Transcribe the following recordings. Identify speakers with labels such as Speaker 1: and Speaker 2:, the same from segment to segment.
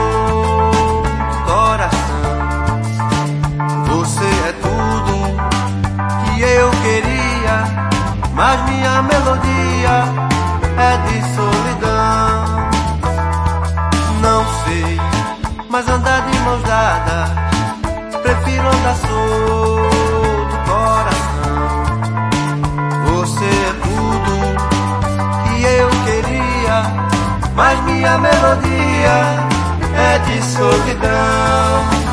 Speaker 1: coração. Você é tudo que eu queria, mas minha melodia é de solidão. Não sei, mas andar de mãos dadas, prefiro andar solto, coração. Você é tudo que eu queria, mas minha melodia é de solidão.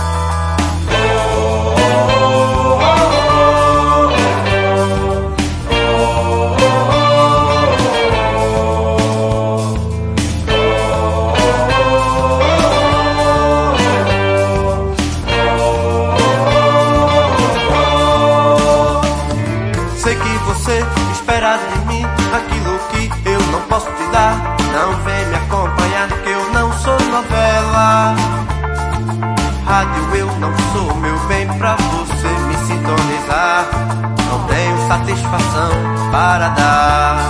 Speaker 1: Sei que você espera de mim aquilo que eu não posso te dar. Não vem me acompanhar que eu não sou novela. Rádio eu não sou, meu bem, pra você me sintonizar. Não tenho satisfação para dar.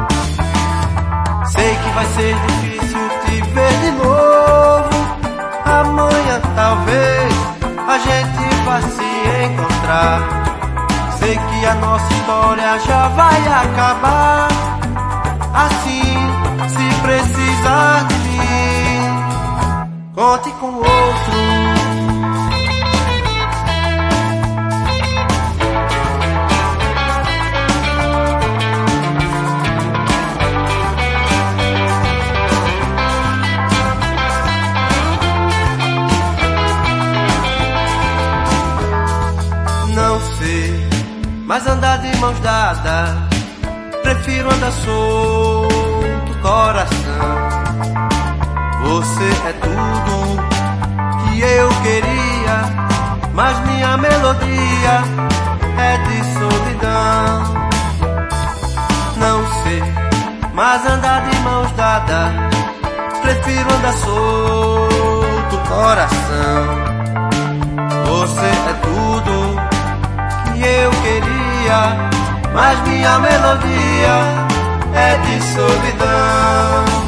Speaker 1: Sei que vai ser difícil te ver de novo. Amanhã talvez a gente vá se encontrar. Sei que a nossa história já vai acabar. Assim, se precisar de mim, conte com outro. Não sei, mas andar de mãos dadas, prefiro andar solto, coração. Você é tudo que eu queria, mas minha melodia é de solidão. Não sei, mas andar de mãos dadas, prefiro andar solto, coração. Você é tudo que eu queria, mas minha melodia é de solidão.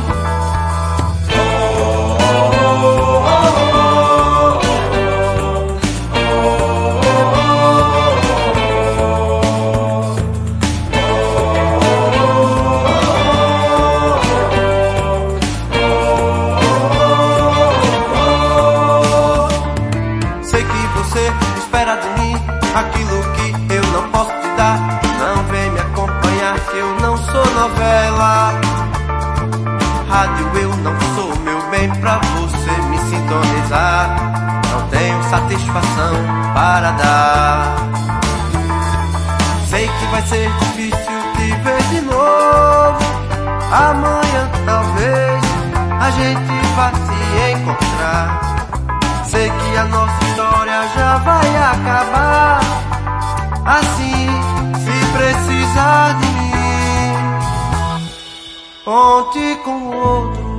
Speaker 1: Sei que você espera de mim aquilo que eu não posso te dar. Não vem me acompanhar que eu não sou novela. Rádio eu não sou, meu bem, pra você me sintonizar. Não tenho satisfação para dar. Sei que vai ser difícil te ver de novo. Amanhã talvez a gente vá se encontrar. Sei que a nossa história já vai acabar. Assim, se precisar de mim, conte com outro.